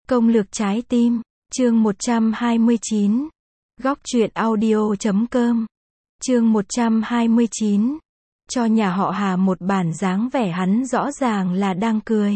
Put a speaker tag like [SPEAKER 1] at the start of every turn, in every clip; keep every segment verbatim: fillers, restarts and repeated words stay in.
[SPEAKER 1] Công lược trái tim, chương một trăm hai mươi chín. Góc truyện audio chấm com. Chương một trăm hai mươi chín. Cho nhà họ Hà một bản dáng vẻ hắn rõ ràng là đang cười.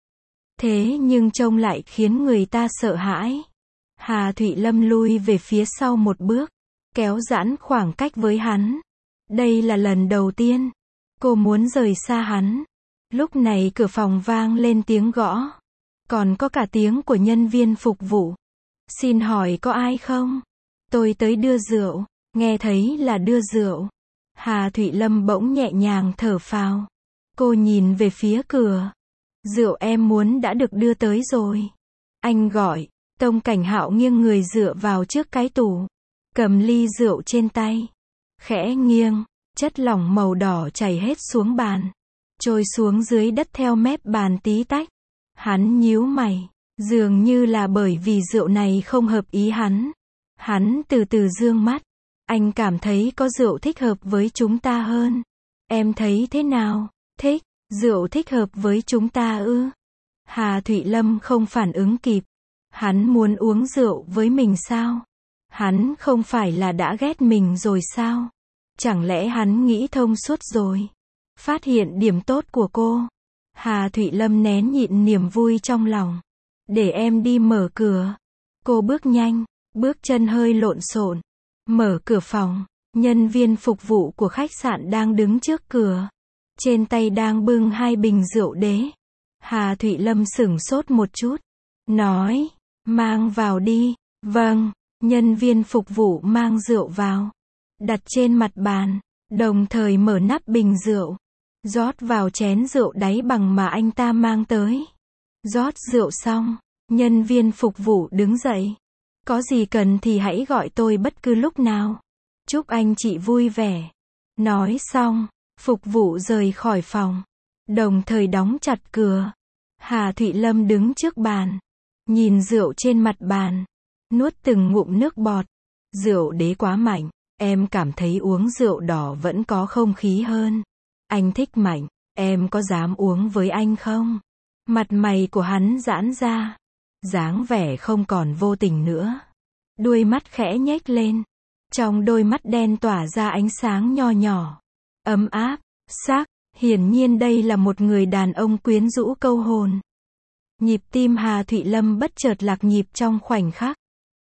[SPEAKER 1] Thế nhưng trông lại khiến người ta sợ hãi. Hà Thụy Lâm lui về phía sau một bước, kéo giãn khoảng cách với hắn. Đây là lần đầu tiên cô muốn rời xa hắn. Lúc này cửa phòng vang lên tiếng gõ. Còn có cả tiếng của nhân viên phục vụ. Xin hỏi có ai không? Tôi tới đưa rượu. Nghe thấy là đưa rượu. Hà Thụy Lâm bỗng nhẹ nhàng thở phào. Cô nhìn về phía cửa. Rượu em muốn đã được đưa tới rồi. Anh gọi. Tông Cảnh Hạo nghiêng người dựa vào trước cái tủ. Cầm ly rượu trên tay. Khẽ nghiêng. Chất lỏng màu đỏ chảy hết xuống bàn. Trôi xuống dưới đất theo mép bàn tí tách. Hắn nhíu mày. Dường như là bởi vì rượu này không hợp ý hắn. Hắn từ từ dương mắt. Anh cảm thấy có rượu thích hợp với chúng ta hơn. Em thấy thế nào? Thích. Rượu thích hợp với chúng ta ư? Hà Thụy Lâm không phản ứng kịp. Hắn muốn uống rượu với mình sao? Hắn không phải là đã ghét mình rồi sao? Chẳng lẽ hắn nghĩ thông suốt rồi? Phát hiện điểm tốt của cô. Hà Thụy Lâm nén nhịn niềm vui trong lòng. Để em đi mở cửa. Cô bước nhanh, bước chân hơi lộn xộn. Mở cửa phòng. Nhân viên phục vụ của khách sạn đang đứng trước cửa. Trên tay đang bưng hai bình rượu đế. Hà Thụy Lâm sửng sốt một chút. Nói, mang vào đi. Vâng, nhân viên phục vụ mang rượu vào. Đặt trên mặt bàn, đồng thời mở nắp bình rượu. Rót vào chén rượu đáy bằng mà anh ta mang tới. Rót rượu xong, nhân viên phục vụ đứng dậy. Có gì cần thì hãy gọi tôi bất cứ lúc nào. Chúc anh chị vui vẻ. Nói xong, phục vụ rời khỏi phòng. Đồng thời đóng chặt cửa. Hà Thụy Lâm đứng trước bàn. Nhìn rượu trên mặt bàn. Nuốt từng ngụm nước bọt. Rượu đế quá mạnh. Em cảm thấy uống rượu đỏ vẫn có không khí hơn. Anh thích mạnh. Em có dám uống với anh không? Mặt mày của hắn giãn ra. Dáng vẻ không còn vô tình nữa. Đuôi mắt khẽ nhếch lên. Trong đôi mắt đen tỏa ra ánh sáng nho nhỏ. Ấm áp, sắc. Hiển nhiên đây là một người đàn ông quyến rũ câu hồn. Nhịp tim Hà Thụy Lâm bất chợt lạc nhịp trong khoảnh khắc.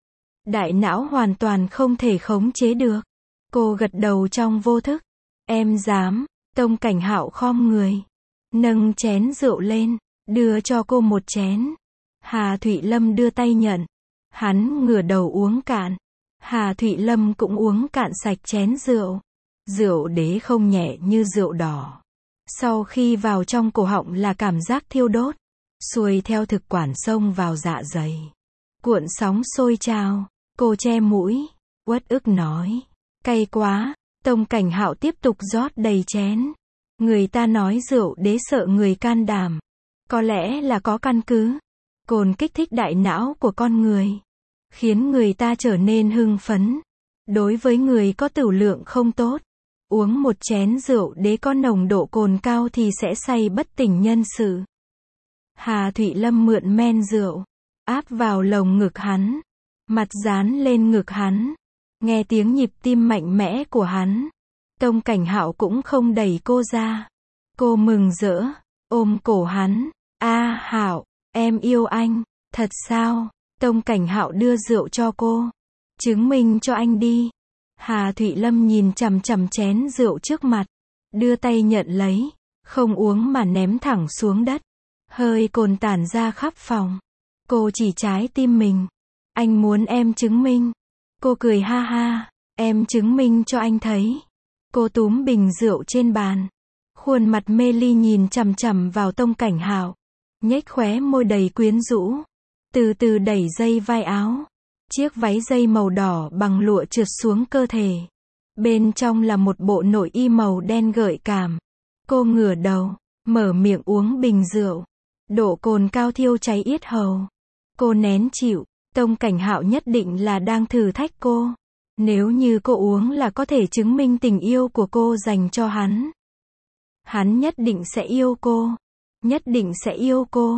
[SPEAKER 1] Đại não hoàn toàn không thể khống chế được. Cô gật đầu trong vô thức. Em dám. Tông Cảnh Hạo khom người. Nâng chén rượu lên. Đưa cho cô một chén. Hà Thụy Lâm đưa tay nhận. Hắn ngửa đầu uống cạn. Hà Thụy Lâm cũng uống cạn sạch chén rượu. Rượu đế không nhẹ như rượu đỏ. Sau khi vào trong cổ họng là cảm giác thiêu đốt. Xuôi theo thực quản xông vào dạ dày. Cuộn sóng sôi trào. Cô che mũi. Uất ức nói. Cay quá. Tông Cảnh Hạo tiếp tục rót đầy chén. Người ta nói rượu đế sợ người can đảm. Có lẽ là có căn cứ. Cồn kích thích đại não của con người. Khiến người ta trở nên hưng phấn. Đối với người có tửu lượng không tốt. Uống một chén rượu đế có nồng độ cồn cao thì sẽ say bất tỉnh nhân sự. Hà Thụy Lâm mượn men rượu. Áp vào lồng ngực hắn. Mặt dán lên ngực hắn. Nghe tiếng nhịp tim mạnh mẽ của hắn. Tông Cảnh Hạo cũng không đẩy cô ra. Cô mừng rỡ. Ôm cổ hắn. A Hạo, em yêu anh. Thật sao? Tông Cảnh Hạo đưa rượu cho cô. Chứng minh cho anh đi. Hà Thụy Lâm nhìn chằm chằm chén rượu trước mặt. Đưa tay nhận lấy. Không uống mà ném thẳng xuống đất. Hơi cồn tản ra khắp phòng. Cô chỉ trái tim mình. Anh muốn em chứng minh. Cô cười ha ha. Em chứng minh cho anh thấy. Cô túm bình rượu trên bàn. Khuôn mặt mê ly nhìn chằm chằm vào Tông Cảnh Hạo. Nhếch khóe môi đầy quyến rũ. Từ từ đẩy dây vai áo. Chiếc váy dây màu đỏ bằng lụa trượt xuống cơ thể. Bên trong là một bộ nội y màu đen gợi cảm. Cô ngửa đầu, mở miệng uống bình rượu. Độ cồn cao thiêu cháy yết hầu. Cô nén chịu. Tông Cảnh Hạo nhất định là đang thử thách cô. Nếu như cô uống là có thể chứng minh tình yêu của cô dành cho hắn. Hắn nhất định sẽ yêu cô. Nhất định sẽ yêu cô.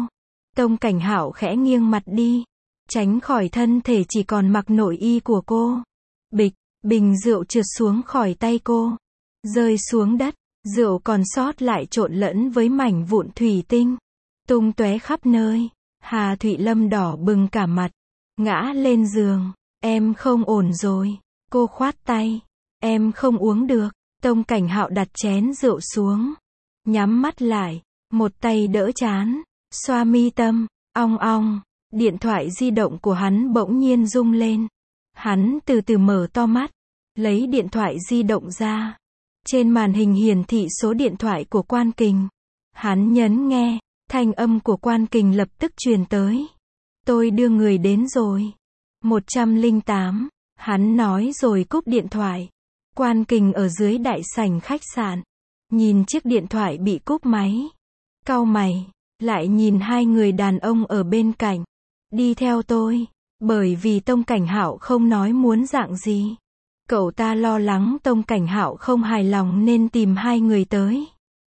[SPEAKER 1] Tông Cảnh Hạo khẽ nghiêng mặt đi, tránh khỏi thân thể chỉ còn mặc nội y của cô. Bịch, bình rượu trượt xuống khỏi tay cô, rơi xuống đất, rượu còn sót lại trộn lẫn với mảnh vụn thủy tinh, tung tóe khắp nơi. Hà Thụy Lâm đỏ bừng cả mặt, ngã lên giường. Em không ổn rồi. Cô khoát tay. Em không uống được. Tông Cảnh Hạo đặt chén rượu xuống, nhắm mắt lại, một tay đỡ trán, xoa mi tâm, ong ong. Điện thoại di động của hắn bỗng nhiên rung lên. Hắn từ từ mở to mắt, lấy điện thoại di động ra. Trên màn hình hiển thị số điện thoại của Quan Kình. Hắn nhấn nghe, thanh âm của Quan Kình lập tức truyền tới. Tôi đưa người đến rồi. một trăm lẻ tám. Hắn nói rồi cúp điện thoại. Quan Kình ở dưới đại sảnh khách sạn, nhìn chiếc điện thoại bị cúp máy, cau mày, lại nhìn hai người đàn ông ở bên cạnh. Đi theo tôi, bởi vì Tông Cảnh Hạo không nói muốn dạng gì. Cậu ta lo lắng Tông Cảnh Hạo không hài lòng nên tìm hai người tới.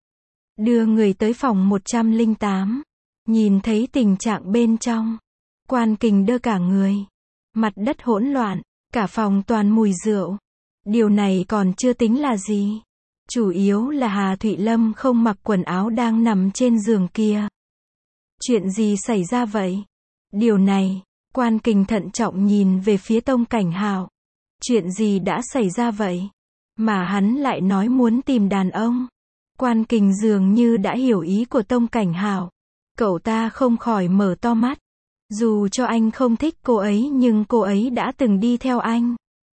[SPEAKER 1] Đưa người tới phòng một trăm lẻ tám, nhìn thấy tình trạng bên trong. Quan Kình đơ cả người, mặt đất hỗn loạn, cả phòng toàn mùi rượu. Điều này còn chưa tính là gì. Chủ yếu là Hà Thụy Lâm không mặc quần áo đang nằm trên giường kia. Chuyện gì xảy ra vậy? Điều này, Quan Kình thận trọng nhìn về phía Tông Cảnh Hạo. Chuyện gì đã xảy ra vậy? Mà hắn lại nói muốn tìm đàn ông. Quan Kình dường như đã hiểu ý của Tông Cảnh Hạo. Cậu ta không khỏi mở to mắt. Dù cho anh không thích cô ấy nhưng cô ấy đã từng đi theo anh.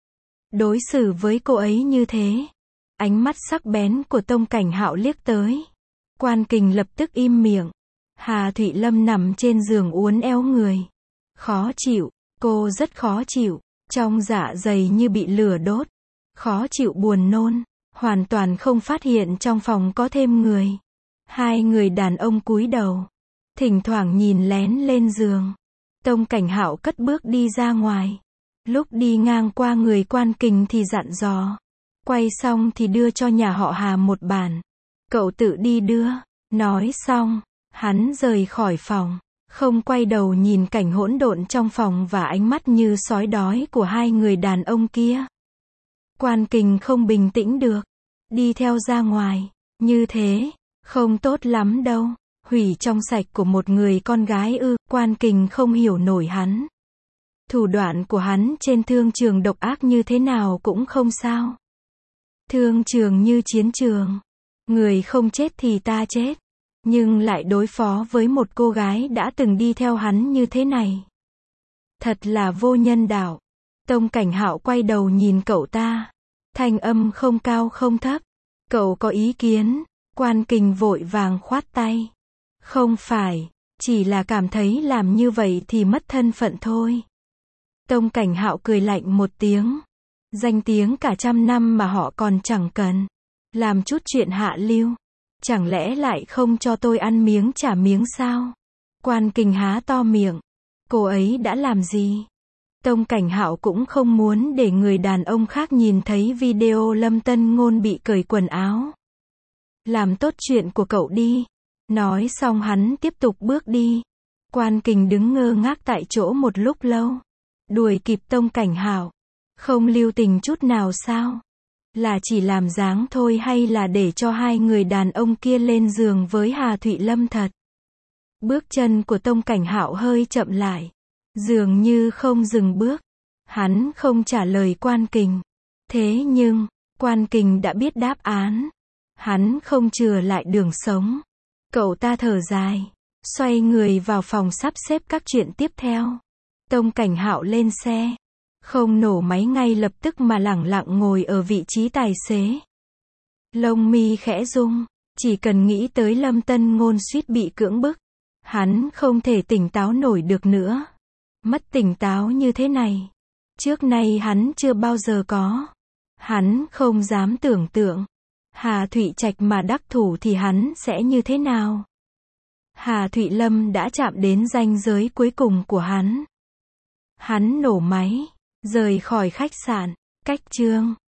[SPEAKER 1] Đối xử với cô ấy như thế. Ánh mắt sắc bén của Tông Cảnh Hạo liếc tới. Quan Kình lập tức im miệng. Hà Thụy Lâm nằm trên giường uốn éo người. Khó chịu, cô rất khó chịu. Trong dạ dày như bị lửa đốt. Khó chịu buồn nôn. Hoàn toàn không phát hiện trong phòng có thêm người. Hai người đàn ông cúi đầu, thỉnh thoảng nhìn lén lên giường. Tông Cảnh Hạo cất bước đi ra ngoài. Lúc đi ngang qua người Quan Kình thì dặn dò. Quay xong thì đưa cho nhà họ Hà một bản. Cậu tự đi đưa. Nói xong, hắn rời khỏi phòng. Không quay đầu nhìn cảnh hỗn độn trong phòng và ánh mắt như sói đói của hai người đàn ông kia. Quan Kình không bình tĩnh được. Đi theo ra ngoài. Như thế, không tốt lắm đâu. Hủy trong sạch của một người con gái ư. Quan Kình không hiểu nổi hắn. Thủ đoạn của hắn trên thương trường độc ác như thế nào cũng không sao. Thương trường như chiến trường. Người không chết thì ta chết. Nhưng lại đối phó với một cô gái đã từng đi theo hắn như thế này. Thật là vô nhân đạo. Tông Cảnh Hạo quay đầu nhìn cậu ta. Thanh âm không cao không thấp. Cậu có ý kiến? Quan Kình vội vàng khoát tay. Không phải, chỉ là cảm thấy làm như vậy thì mất thân phận thôi. Tông Cảnh Hạo cười lạnh một tiếng. Danh tiếng cả trăm năm mà họ còn chẳng cần. Làm chút chuyện hạ lưu. Chẳng lẽ lại không cho tôi ăn miếng trả miếng sao? Quan Kình há to miệng. Cô ấy đã làm gì? Tông Cảnh Hạo cũng không muốn để người đàn ông khác nhìn thấy video Lâm Tân Ngôn bị cởi quần áo. Làm tốt chuyện của cậu đi. Nói xong hắn tiếp tục bước đi. Quan Kình đứng ngơ ngác tại chỗ một lúc lâu. Đuổi kịp Tông Cảnh Hạo. Không lưu tình chút nào sao? Là chỉ làm dáng thôi hay là để cho hai người đàn ông kia lên giường với Hà Thụy Lâm thật? Bước chân của Tông Cảnh Hạo hơi chậm lại. Dường như không dừng bước. Hắn không trả lời Quan Kình. Thế nhưng, Quan Kình đã biết đáp án. Hắn không chừa lại đường sống. Cậu ta thở dài. Xoay người vào phòng sắp xếp các chuyện tiếp theo. Tông Cảnh Hạo lên xe. Không nổ máy ngay lập tức mà lẳng lặng ngồi ở vị trí tài xế. Lông mi khẽ rung. Chỉ cần nghĩ tới Lâm Tân Ngôn suýt bị cưỡng bức. Hắn không thể tỉnh táo nổi được nữa. Mất tỉnh táo như thế này. Trước nay hắn chưa bao giờ có. Hắn không dám tưởng tượng. Hà Thụy Trạch mà đắc thủ thì hắn sẽ như thế nào? Hà Thụy Lâm đã chạm đến ranh giới cuối cùng của hắn. Hắn nổ máy, rời khỏi khách sạn. Cách chương